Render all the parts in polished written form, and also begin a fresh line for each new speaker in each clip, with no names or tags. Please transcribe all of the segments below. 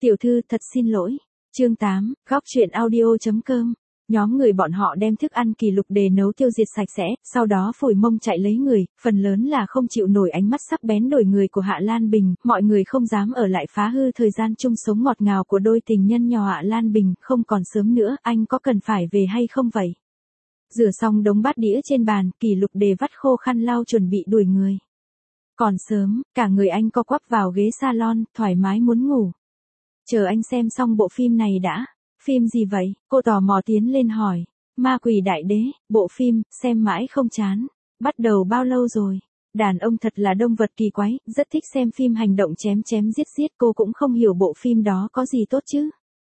Tiểu thư thật xin lỗi. Chương 8, góc truyện audio.com. Nhóm người bọn họ đem thức ăn Kỷ Lục Đề nấu tiêu diệt sạch sẽ, sau đó phủi mông chạy lấy người, phần lớn là không chịu nổi ánh mắt sắc bén đổi người của Hạ Lan Bình, mọi người không dám ở lại phá hư thời gian chung sống ngọt ngào của đôi tình nhân nhỏ. Hạ Lan Bình, không còn sớm nữa, anh có cần phải về hay không vậy? Rửa xong đống bát đĩa trên bàn, Kỷ Lục Đề vắt khô khăn lau chuẩn bị đuổi người. Còn sớm, cả người anh co quắp vào ghế salon, thoải mái muốn ngủ. Chờ anh xem xong bộ phim này đã. Phim gì vậy? Cô tò mò tiến lên hỏi. Ma Quỷ Đại Đế, bộ phim, xem mãi không chán. Bắt đầu bao lâu rồi? Đàn ông thật là động vật kỳ quái, rất thích xem phim hành động chém chém giết giết. Cô cũng không hiểu bộ phim đó có gì tốt chứ.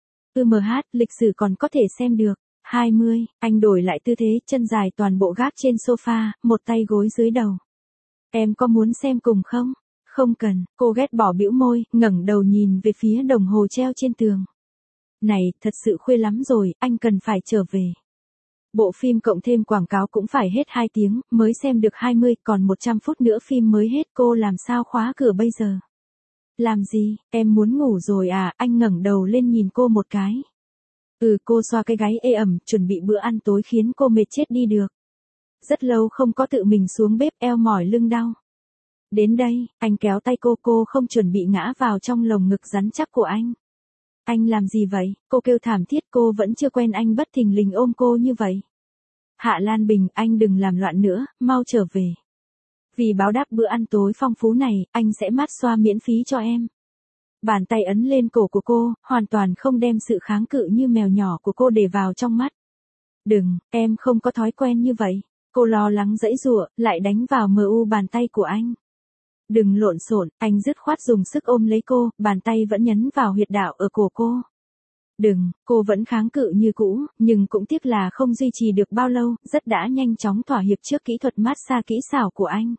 Lịch sử còn có thể xem được. 20, anh đổi lại tư thế, chân dài toàn bộ gác trên sofa, một tay gối dưới đầu. Em có muốn xem cùng không? Không cần, cô ghét bỏ bĩu môi, ngẩng đầu nhìn về phía đồng hồ treo trên tường. Này, thật sự khuya lắm rồi, anh cần phải trở về. Bộ phim cộng thêm quảng cáo cũng phải hết 2 tiếng, mới xem được 20, còn 100 phút nữa phim mới hết, cô làm sao khóa cửa bây giờ? Làm gì, em muốn ngủ rồi à? Anh ngẩng đầu lên nhìn cô một cái. Cô xoa cái gáy ê ẩm, chuẩn bị bữa ăn tối khiến cô mệt chết đi được. Rất lâu không có tự mình xuống bếp, eo mỏi lưng đau. Đến đây, anh kéo tay cô không chuẩn bị ngã vào trong lồng ngực rắn chắc của anh. Anh làm gì vậy? Cô kêu thảm thiết, cô vẫn chưa quen anh bất thình lình ôm cô như vậy. Hạ Lan Bình, anh đừng làm loạn nữa, mau trở về. Vì báo đáp bữa ăn tối phong phú này, anh sẽ mát xoa miễn phí cho em. Bàn tay ấn lên cổ của cô, hoàn toàn không đem sự kháng cự như mèo nhỏ của cô để vào trong mắt. Đừng, em không có thói quen như vậy. Cô lo lắng giãy giụa, lại đánh vào bàn tay của anh. Đừng lộn xộn, anh dứt khoát dùng sức ôm lấy cô, bàn tay vẫn nhấn vào huyệt đạo ở cổ cô. Đừng, cô vẫn kháng cự như cũ, nhưng cũng tiếc là không duy trì được bao lâu, rất đã nhanh chóng thỏa hiệp trước kỹ thuật massage kỹ xảo của anh.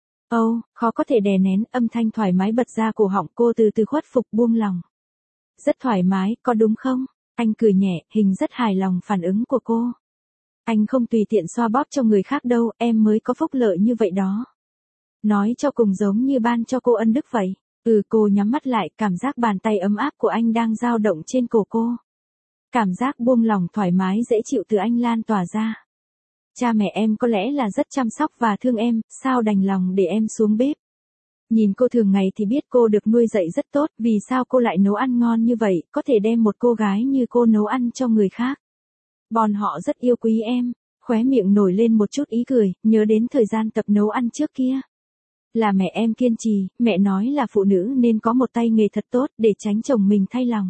Khó có thể đè nén, âm thanh thoải mái bật ra cổ họng, cô từ từ khuất phục buông lòng. Rất thoải mái, có đúng không? Anh cười nhẹ, hình rất hài lòng phản ứng của cô. Anh không tùy tiện xoa bóp cho người khác đâu, em mới có phúc lợi như vậy đó. Nói cho cùng giống như ban cho cô ân đức vậy. Cô nhắm mắt lại, cảm giác bàn tay ấm áp của anh đang dao động trên cổ cô. Cảm giác buông lòng thoải mái dễ chịu từ anh lan tỏa ra. Cha mẹ em có lẽ là rất chăm sóc và thương em, sao đành lòng để em xuống bếp. Nhìn cô thường ngày thì biết cô được nuôi dạy rất tốt, vì sao cô lại nấu ăn ngon như vậy, có thể đem một cô gái như cô nấu ăn cho người khác. Bọn họ rất yêu quý em, khóe miệng nổi lên một chút ý cười, nhớ đến thời gian tập nấu ăn trước kia. Là mẹ em kiên trì, mẹ nói là phụ nữ nên có một tay nghề thật tốt để tránh chồng mình thay lòng.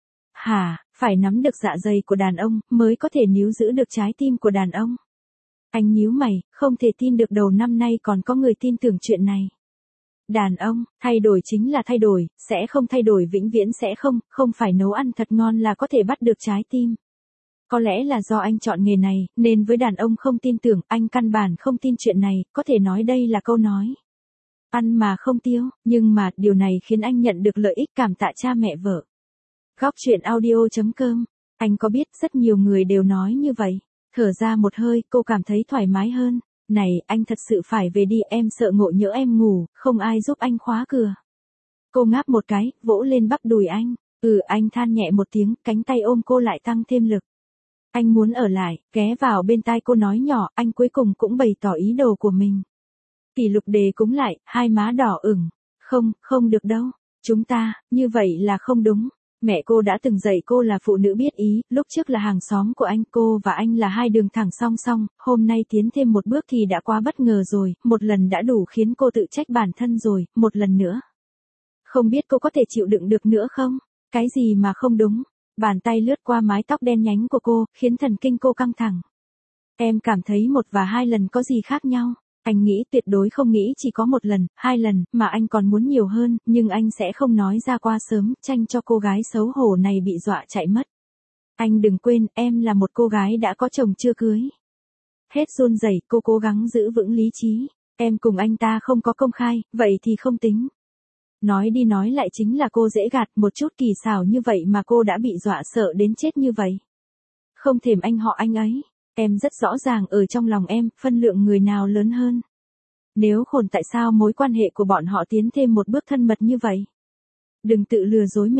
Phải nắm được dạ dày của đàn ông mới có thể níu giữ được trái tim của đàn ông. Anh nhíu mày, không thể tin được đầu năm nay còn có người tin tưởng chuyện này. Đàn ông, thay đổi chính là thay đổi, sẽ không thay đổi vĩnh viễn sẽ không phải nấu ăn thật ngon là có thể bắt được trái tim. Có lẽ là do anh chọn nghề này, nên với đàn ông không tin tưởng, anh căn bản không tin chuyện này, có thể nói đây là câu nói. Ăn mà không tiêu, nhưng mà điều này khiến anh nhận được lợi ích cảm tạ cha mẹ vợ. Góc truyện audio.com, anh có biết rất nhiều người đều nói như vậy. Thở ra một hơi, cô cảm thấy thoải mái hơn. Này, anh thật sự phải về đi, em sợ ngộ nhỡ em ngủ, không ai giúp anh khóa cửa. Cô ngáp một cái, vỗ lên bắp đùi anh. Anh than nhẹ một tiếng, cánh tay ôm cô lại tăng thêm lực. Anh muốn ở lại, ghé vào bên tai cô nói nhỏ, anh cuối cùng cũng bày tỏ ý đồ của mình. Kỷ Lục Đề cúng lại, hai má đỏ ửng. Không được đâu. Chúng ta, như vậy là không đúng. Mẹ cô đã từng dạy cô là phụ nữ biết ý, lúc trước là hàng xóm của anh, cô và anh là hai đường thẳng song song, hôm nay tiến thêm một bước thì đã quá bất ngờ rồi, một lần đã đủ khiến cô tự trách bản thân rồi, một lần nữa. Không biết cô có thể chịu đựng được nữa không? Cái gì mà không đúng? Bàn tay lướt qua mái tóc đen nhánh của cô, khiến thần kinh cô căng thẳng. Em cảm thấy 1 và 2 lần có gì khác nhau? Anh nghĩ tuyệt đối không nghĩ chỉ có 1 lần, 2 lần, mà anh còn muốn nhiều hơn, nhưng anh sẽ không nói ra qua sớm, tranh cho cô gái xấu hổ này bị dọa chạy mất. Anh đừng quên, em là một cô gái đã có chồng chưa cưới. Hết run rẩy, cô cố gắng giữ vững lý trí. Em cùng anh ta không có công khai, vậy thì không tính. Nói đi nói lại chính là cô dễ gạt, một chút kỳ xảo như vậy mà cô đã bị dọa sợ đến chết như vậy. Không thèm anh họ anh ấy. Em rất rõ ràng ở trong lòng em, phân lượng người nào lớn hơn. Nếu khôn tại sao mối quan hệ của bọn họ tiến thêm một bước thân mật như vậy? Đừng tự lừa dối mình.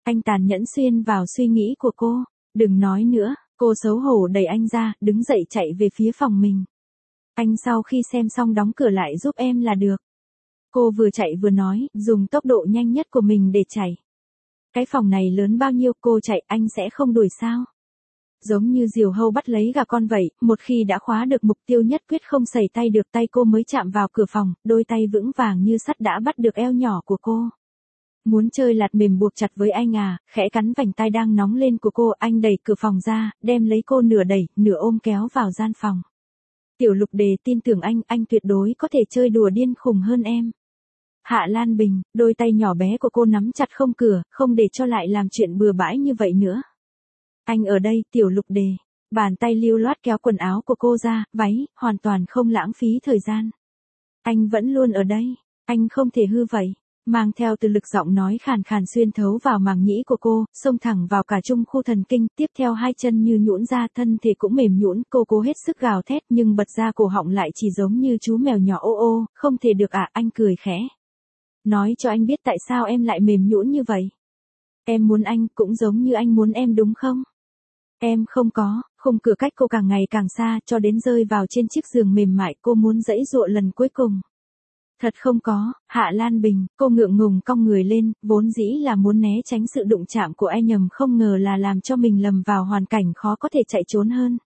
Anh tàn nhẫn xuyên vào suy nghĩ của cô. Đừng nói nữa, cô xấu hổ đẩy anh ra, đứng dậy chạy về phía phòng mình. Anh sau khi xem xong đóng cửa lại giúp em là được. Cô vừa chạy vừa nói, dùng tốc độ nhanh nhất của mình để chạy. Cái phòng này lớn bao nhiêu, cô chạy anh sẽ không đuổi sao? Giống như diều hâu bắt lấy gà con vậy, một khi đã khóa được mục tiêu nhất quyết không sẩy tay được, tay cô mới chạm vào cửa phòng, đôi tay vững vàng như sắt đã bắt được eo nhỏ của cô. Muốn chơi lạt mềm buộc chặt với anh à, khẽ cắn vành tai đang nóng lên của cô, anh đẩy cửa phòng ra, đem lấy cô nửa đẩy, nửa ôm kéo vào gian phòng. Tiểu Lục Đề tin tưởng anh tuyệt đối có thể chơi đùa điên khùng hơn em. Hạ Lan Bình, đôi tay nhỏ bé của cô nắm chặt không cửa, không để cho lại làm chuyện bừa bãi như vậy nữa. Anh ở đây, Tiểu Lục Đề. Bàn tay lưu loát kéo quần áo của cô ra, váy, hoàn toàn không lãng phí thời gian. Anh vẫn luôn ở đây, anh không thể hư vậy. Mang theo từ lực giọng nói khàn khàn xuyên thấu vào màng nhĩ của cô, xông thẳng vào cả trung khu thần kinh, tiếp theo hai chân như nhũn ra, thân thể cũng mềm nhũn, cô cố hết sức gào thét nhưng bật ra cổ họng lại chỉ giống như chú mèo nhỏ ô ô, không thể được à, anh cười khẽ. Nói cho anh biết tại sao em lại mềm nhũn như vậy. Em muốn anh cũng giống như anh muốn em đúng không? Em không có, khung cửa cách cô càng ngày càng xa cho đến rơi vào trên chiếc giường mềm mại, cô muốn giãy giụa lần cuối cùng. Thật không có, Hạ Lan Bình, cô ngượng ngùng cong người lên, vốn dĩ là muốn né tránh sự đụng chạm của ai nhầm, không ngờ là làm cho mình lầm vào hoàn cảnh khó có thể chạy trốn hơn.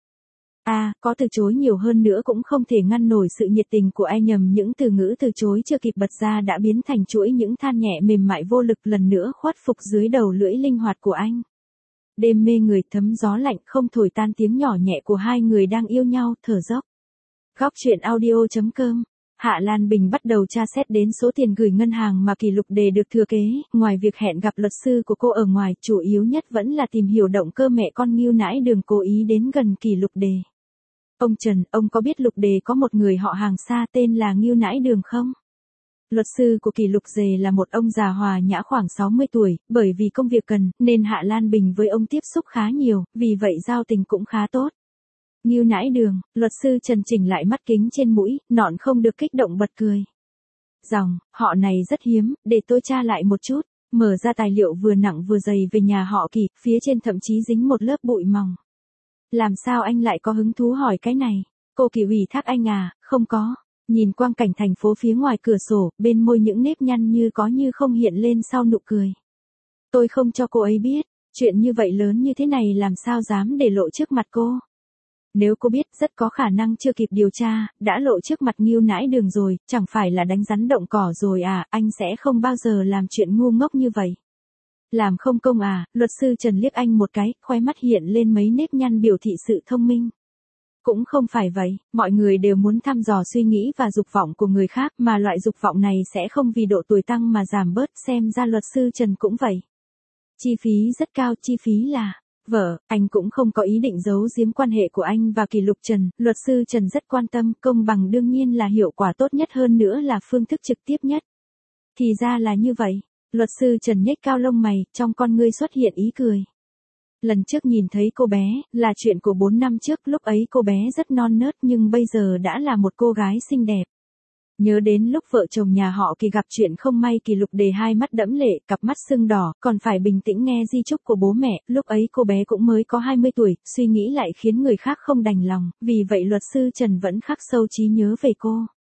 Có từ chối nhiều hơn nữa cũng không thể ngăn nổi sự nhiệt tình của ai nhầm, những từ ngữ từ chối chưa kịp bật ra đã biến thành chuỗi những than nhẹ mềm mại vô lực lần nữa khuất phục dưới đầu lưỡi linh hoạt của anh. Đêm mê người, thấm gió lạnh không thổi tan tiếng nhỏ nhẹ của hai người đang yêu nhau, thở dốc. Góc truyện audio.com. Hạ Lan Bình bắt đầu tra xét đến số tiền gửi ngân hàng mà Kỳ Lục Đề được thừa kế, ngoài việc hẹn gặp luật sư của cô ở ngoài, chủ yếu nhất vẫn là tìm hiểu động cơ mẹ con Ngưu Nãi Đường cố ý đến gần Kỳ Lục Đề. Ông Trần, ông có biết Lục Đề có một người họ hàng xa tên là Ngưu Nãi Đường không? Luật sư của Kỳ Lục Dề là một ông già hòa nhã khoảng 60 tuổi, bởi vì công việc cần, nên Hạ Lan Bình với ông tiếp xúc khá nhiều, vì vậy giao tình cũng khá tốt. Ngưu Nãi Đường, luật sư Trần chỉnh lại mắt kính trên mũi, nọn không được kích động bật cười. Dòng, họ này rất hiếm, để tôi tra lại một chút, mở ra tài liệu vừa nặng vừa dày về nhà họ Kỳ, phía trên thậm chí dính một lớp bụi mỏng. Làm sao anh lại có hứng thú hỏi cái này? Cô Kỳ ủy thác anh à, không có. Nhìn quang cảnh thành phố phía ngoài cửa sổ, bên môi những nếp nhăn như có như không hiện lên sau nụ cười. Tôi không cho cô ấy biết, chuyện như vậy lớn như thế này làm sao dám để lộ trước mặt cô. Nếu cô biết, rất có khả năng chưa kịp điều tra, đã lộ trước mặt Ngưu Nãi Đường rồi, chẳng phải là đánh rắn động cỏ rồi à, anh sẽ không bao giờ làm chuyện ngu ngốc như vậy. Làm không công à, luật sư Trần liếc anh một cái, khóe mắt hiện lên mấy nếp nhăn biểu thị sự thông minh. Cũng không phải vậy, mọi người đều muốn thăm dò suy nghĩ và dục vọng của người khác, mà loại dục vọng này sẽ không vì độ tuổi tăng mà giảm bớt, xem ra luật sư Trần cũng vậy. Chi phí rất cao, chi phí là... Vợ, anh cũng không có ý định giấu giếm quan hệ của anh và Kỳ Lục Trần, luật sư Trần rất quan tâm, công bằng đương nhiên là hiệu quả tốt nhất, hơn nữa là phương thức trực tiếp nhất. Thì ra là như vậy, luật sư Trần nhếch cao lông mày, trong con ngươi xuất hiện ý cười. Lần trước nhìn thấy cô bé, là chuyện của 4 năm trước, lúc ấy cô bé rất non nớt nhưng bây giờ đã là một cô gái xinh đẹp. Nhớ đến lúc vợ chồng nhà họ Kỳ gặp chuyện không may, Kỳ Lục Đề hai mắt đẫm lệ, cặp mắt sưng đỏ, còn phải bình tĩnh nghe di chúc của bố mẹ, lúc ấy cô bé cũng mới có 20 tuổi, suy nghĩ lại khiến người khác không đành lòng, vì vậy luật sư Trần vẫn khắc sâu trí nhớ về cô.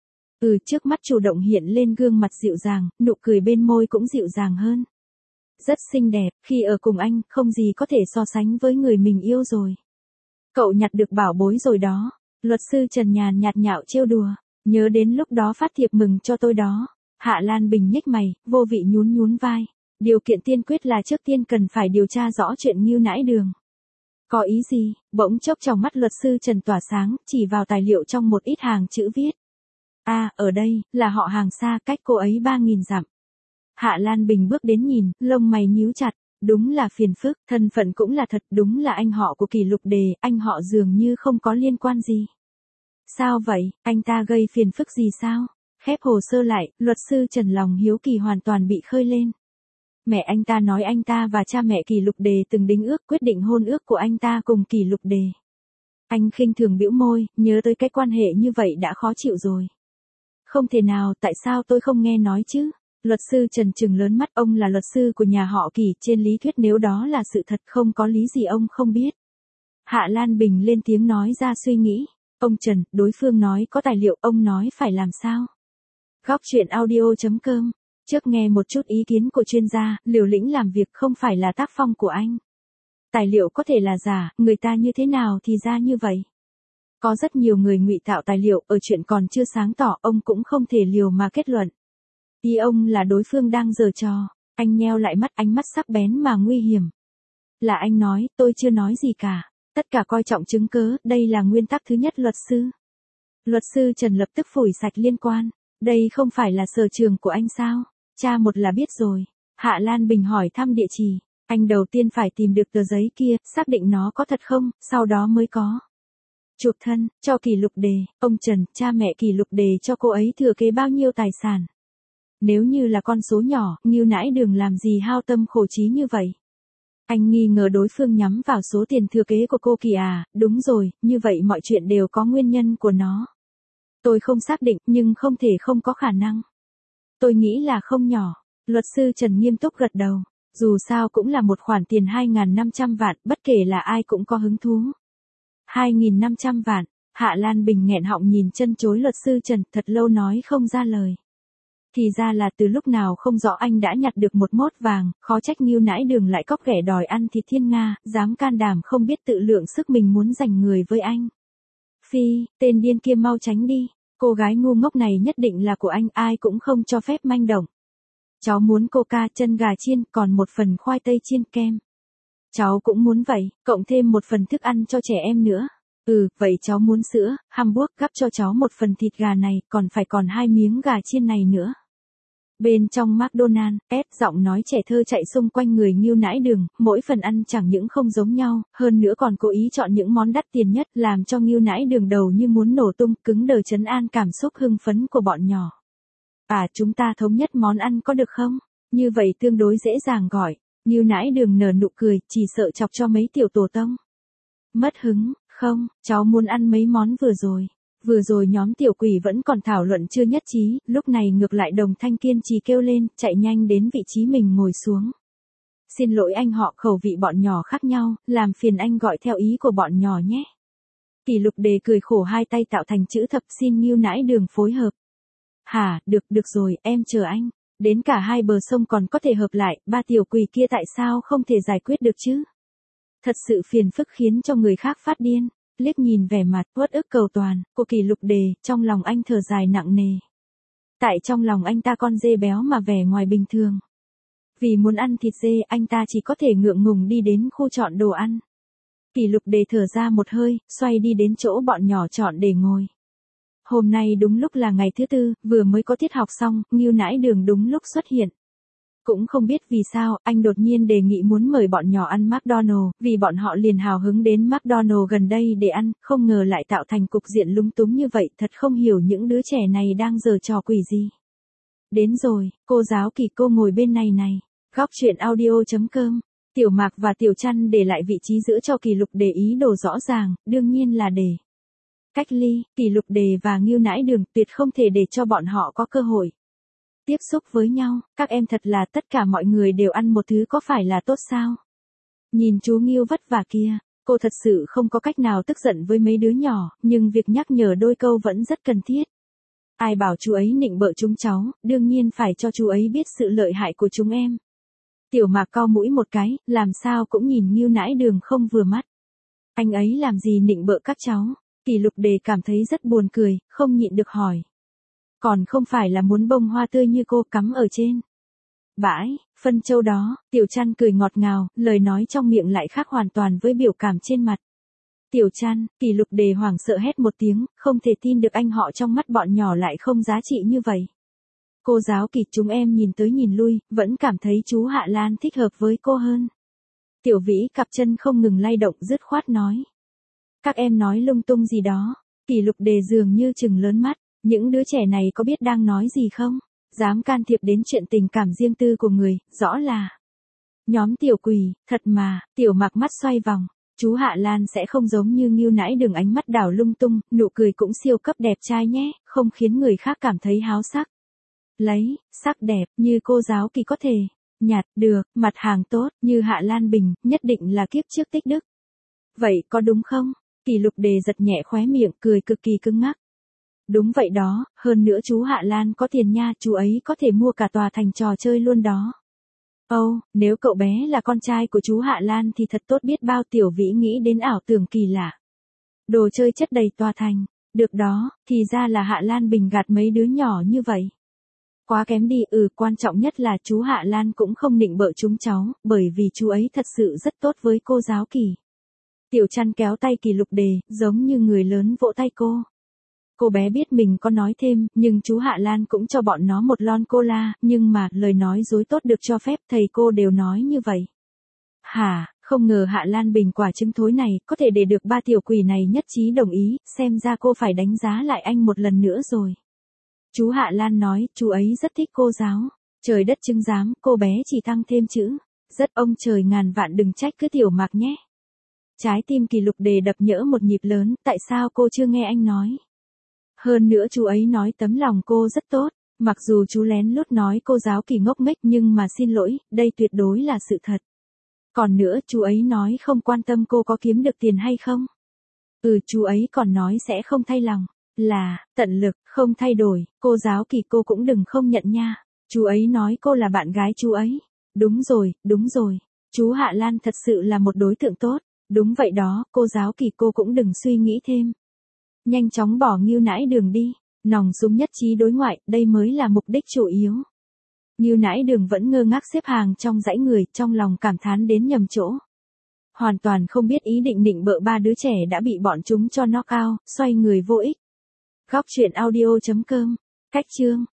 Trước mắt chủ động hiện lên gương mặt dịu dàng, nụ cười bên môi cũng dịu dàng hơn. Rất xinh đẹp, khi ở cùng anh, không gì có thể so sánh với người mình yêu rồi. Cậu nhặt được bảo bối rồi đó, luật sư Trần nhàn nhạt nhạo trêu đùa. Nhớ đến lúc đó phát thiệp mừng cho tôi đó. Hạ Lan Bình nhếch mày, vô vị nhún nhún vai. Điều kiện tiên quyết là trước tiên cần phải điều tra rõ chuyện Ngưu Nãi Đường. Có ý gì? Bỗng chốc trong mắt luật sư Trần tỏa sáng, chỉ vào tài liệu trong một ít hàng chữ viết. Ở đây, là họ hàng xa, cách cô ấy 3.000 dặm. Hạ Lan Bình bước đến nhìn, lông mày nhíu chặt. Đúng là phiền phức, thân phận cũng là thật, đúng là anh họ của Kỳ Lục Đề, anh họ dường như không có liên quan gì. Sao vậy, anh ta gây phiền phức gì sao? Khép hồ sơ lại, luật sư Trần lòng hiếu kỳ hoàn toàn bị khơi lên. Mẹ anh ta nói anh ta và cha mẹ Kỳ Lục Đề từng đính ước, quyết định hôn ước của anh ta cùng Kỳ Lục Đề. Anh khinh thường bĩu môi, nhớ tới cái quan hệ như vậy đã khó chịu rồi. Không thể nào, tại sao tôi không nghe nói chứ? Luật sư Trần trừng lớn mắt, ông là luật sư của nhà họ Kỳ, trên lý thuyết nếu đó là sự thật không có lý gì ông không biết. Hạ Lan Bình lên tiếng nói ra suy nghĩ. Ông Trần, đối phương nói có tài liệu, ông nói phải làm sao? Góc truyện audio.com. Trước nghe một chút ý kiến của chuyên gia, liều lĩnh làm việc không phải là tác phong của anh. Tài liệu có thể là giả, người ta như thế nào thì ra như vậy. Có rất nhiều người ngụy tạo tài liệu, ở chuyện còn chưa sáng tỏ, ông cũng không thể liều mà kết luận. Ý ông là đối phương đang giở trò. Anh nheo lại mắt, ánh mắt sắc bén mà nguy hiểm. Là anh nói, tôi chưa nói gì cả. Tất cả coi trọng chứng cớ, đây là nguyên tắc thứ nhất luật sư. Luật sư Trần lập tức phủi sạch liên quan. Đây không phải là sở trường của anh sao? Tra một là biết rồi. Hạ Lan Bình hỏi thăm địa chỉ. Anh đầu tiên phải tìm được tờ giấy kia, xác định nó có thật không, sau đó mới có. Chụp thân, cho Kỳ Lục Đề. Ông Trần, cha mẹ Kỳ Lục Đề cho cô ấy thừa kế bao nhiêu tài sản? Nếu như là con số nhỏ, Ngưu Nãi Đường làm gì hao tâm khổ trí như vậy? Anh nghi ngờ đối phương nhắm vào số tiền thừa kế của cô Kỳ à, đúng rồi, như vậy mọi chuyện đều có nguyên nhân của nó. Tôi không xác định, nhưng không thể không có khả năng. Tôi nghĩ là không nhỏ. Luật sư Trần nghiêm túc gật đầu. Dù sao cũng là một khoản tiền 2.500 vạn, bất kể là ai cũng có hứng thú. 2.500 vạn, Hạ Lan Bình nghẹn họng nhìn chân chối luật sư Trần, thật lâu nói không ra lời. Thì ra là từ lúc nào không rõ anh đã nhặt được một mốt vàng, khó trách Ngưu Nãi Đường lại cóc ghẻ đòi ăn thịt thiên nga, dám can đảm không biết tự lượng sức mình muốn giành người với anh. Phi, tên điên kia mau tránh đi, cô gái ngu ngốc này nhất định là của anh, ai cũng không cho phép manh động. Cháu muốn coca, chân gà chiên, còn một phần khoai tây chiên kem. Cháu cũng muốn vậy, cộng thêm một phần thức ăn cho trẻ em nữa. Vậy cháu muốn sữa, Hamburg, gắp cho cháu một phần thịt gà này, còn phải còn 2 miếng gà chiên này nữa. Bên trong McDonald's, giọng nói trẻ thơ chạy xung quanh người Ngưu Nãi Đường, mỗi phần ăn chẳng những không giống nhau, hơn nữa còn cố ý chọn những món đắt tiền nhất, làm cho Ngưu Nãi Đường đầu như muốn nổ tung, cứng đờ trấn an cảm xúc hưng phấn của bọn nhỏ. Chúng ta thống nhất món ăn có được không? Như vậy tương đối dễ dàng gọi. Ngưu Nãi Đường nở nụ cười, chỉ sợ chọc cho mấy tiểu tổ tông mất hứng. Không, cháu muốn ăn mấy món vừa rồi. Vừa rồi nhóm tiểu quỷ vẫn còn thảo luận chưa nhất trí, lúc này ngược lại Đồng Thanh kiên trì kêu lên, chạy nhanh đến vị trí mình ngồi xuống. Xin lỗi anh họ, khẩu vị bọn nhỏ khác nhau, làm phiền anh gọi theo ý của bọn nhỏ nhé. Kỳ Lục Đề cười khổ, hai tay tạo thành chữ thập, xin Ngưu Nãi Đường phối hợp. Hả, được rồi, em chờ anh. Đến cả hai bờ sông còn có thể hợp lại, ba tiểu quỷ kia tại sao không thể giải quyết được chứ? Thật sự phiền phức khiến cho người khác phát điên. Liếc nhìn vẻ mặt uất ức cầu toàn của Kỳ Lục Đề, trong lòng anh thở dài nặng nề. Tại trong lòng anh ta con dê béo mà vẻ ngoài bình thường. Vì muốn ăn thịt dê, anh ta chỉ có thể ngượng ngùng đi đến khu chọn đồ ăn. Kỳ Lục Đề thở ra một hơi, xoay đi đến chỗ bọn nhỏ chọn để ngồi. Hôm nay đúng lúc là ngày thứ tư, vừa mới có tiết học xong, Ngưu Nãi Đường đúng lúc xuất hiện. Cũng không biết vì sao, anh đột nhiên đề nghị muốn mời bọn nhỏ ăn McDonald's, vì bọn họ liền hào hứng đến McDonald's gần đây để ăn, không ngờ lại tạo thành cục diện lung túng như vậy, thật không hiểu những đứa trẻ này đang giở trò quỷ gì. Đến rồi, cô giáo Kỳ, cô ngồi bên này này. Góc truyện audio.com. Tiểu Mạc và Tiểu Trăn để lại vị trí giữa cho Kỳ Lục Đề, ý đồ rõ ràng, đương nhiên là để cách ly. Kỳ Lục Đề và Ngưu Nãi Đường tuyệt không thể để cho bọn họ có cơ hội tiếp xúc với nhau. Các em thật là tất cả mọi người đều ăn một thứ, có phải là tốt sao? Nhìn chú Ngưu vất vả kia, cô thật sự không có cách nào tức giận với mấy đứa nhỏ, nhưng việc nhắc nhở đôi câu vẫn rất cần thiết. Ai bảo chú ấy nịnh bợ chúng cháu, đương nhiên phải cho chú ấy biết sự lợi hại của chúng em. Tiểu Mạc cau mũi một cái, làm sao cũng nhìn Ngưu Nãi Đường không vừa mắt. Anh ấy làm gì nịnh bợ các cháu? Kỳ Lục Đề cảm thấy rất buồn cười, không nhịn được hỏi. Còn không phải là muốn bông hoa tươi như cô cắm ở trên bãi phân châu đó. Tiểu Trăn cười ngọt ngào, lời nói trong miệng lại khác hoàn toàn với biểu cảm trên mặt. Tiểu Trăn, Kỳ Lục Đề hoảng sợ hét một tiếng, không thể tin được anh họ trong mắt bọn nhỏ lại không giá trị như vậy. Cô giáo Kỳ, chúng em nhìn tới nhìn lui, vẫn cảm thấy chú Hạ Lan thích hợp với cô hơn. Tiểu Vĩ cặp chân không ngừng lay động, dứt khoát nói. Các em nói lung tung gì đó. Kỳ Lục Đề dường như trừng lớn mắt. Những đứa trẻ này có biết đang nói gì không? Dám can thiệp đến chuyện tình cảm riêng tư của người, rõ là nhóm tiểu quỷ. Thật mà. Tiểu Mạc mắt xoay vòng. Chú Hạ Lan sẽ không giống như Ngưu Nãi Đường ánh mắt đảo lung tung, nụ cười cũng siêu cấp đẹp trai nhé, không khiến người khác cảm thấy háo sắc. lấy, sắc đẹp, như cô giáo Kỳ có thể, nhạt, được, mặt hàng tốt, như Hạ Lan Bình, nhất định là kiếp trước tích đức. Vậy có đúng không? Kỳ Lục Đề giật nhẹ khóe miệng, cười cực kỳ cứng ngắc. Đúng vậy đó, hơn nữa chú Hạ Lan có tiền nha, chú ấy có thể mua cả tòa thành trò chơi luôn đó. Ồ, nếu cậu bé là con trai của chú Hạ Lan thì thật tốt biết bao. Tiểu Vĩ nghĩ đến ảo tưởng kỳ lạ. Đồ chơi chất đầy tòa thành. Được đó, thì ra là Hạ Lan Bình gạt mấy đứa nhỏ như vậy. Quá kém đi, quan trọng nhất là chú Hạ Lan cũng không nịnh bợ chúng cháu, bởi vì chú ấy thật sự rất tốt với cô giáo Kỳ. Tiểu Trăn kéo tay Kỳ Lục Đề, giống như người lớn vỗ tay cô. Cô bé biết mình có nói thêm, nhưng chú Hạ Lan cũng cho bọn nó một lon cola, nhưng mà, lời nói dối tốt được cho phép, thầy cô đều nói như vậy. Hả, không ngờ Hạ Lan Bình quả trứng thối này, có thể để được ba tiểu quỷ này nhất trí đồng ý, xem ra cô phải đánh giá lại anh một lần nữa rồi. Chú Hạ Lan nói, chú ấy rất thích cô giáo. Trời đất chứng giám, cô bé chỉ tăng thêm chữ. Rất ông trời ngàn vạn đừng trách cứ Tiểu Mạc nhé. Trái tim Kỳ Lục Đề đập nhỡ một nhịp lớn, tại sao cô chưa nghe anh nói? Hơn nữa chú ấy nói tấm lòng cô rất tốt, mặc dù chú lén lút nói cô giáo Kỳ ngốc nghếch nhưng mà xin lỗi, đây tuyệt đối là sự thật. Còn nữa chú ấy nói không quan tâm cô có kiếm được tiền hay không. Chú ấy còn nói sẽ không thay lòng, là, tận lực, không thay đổi, cô giáo Kỳ cô cũng đừng không nhận nha. Chú ấy nói cô là bạn gái chú ấy. Đúng rồi, chú Hạ Lan thật sự là một đối tượng tốt. Đúng vậy đó, cô giáo Kỳ cô cũng đừng suy nghĩ thêm. Nhanh chóng bỏ Ngưu Nãi Đường đi, nòng súng nhất trí đối ngoại, đây mới là mục đích chủ yếu. Ngưu Nãi Đường vẫn ngơ ngác xếp hàng trong dãy người, trong lòng cảm thán đến nhầm chỗ. Hoàn toàn không biết ý định nịnh bợ ba đứa trẻ đã bị bọn chúng cho knock out, xoay người vô ích. Góc truyện audio.com, cách chương.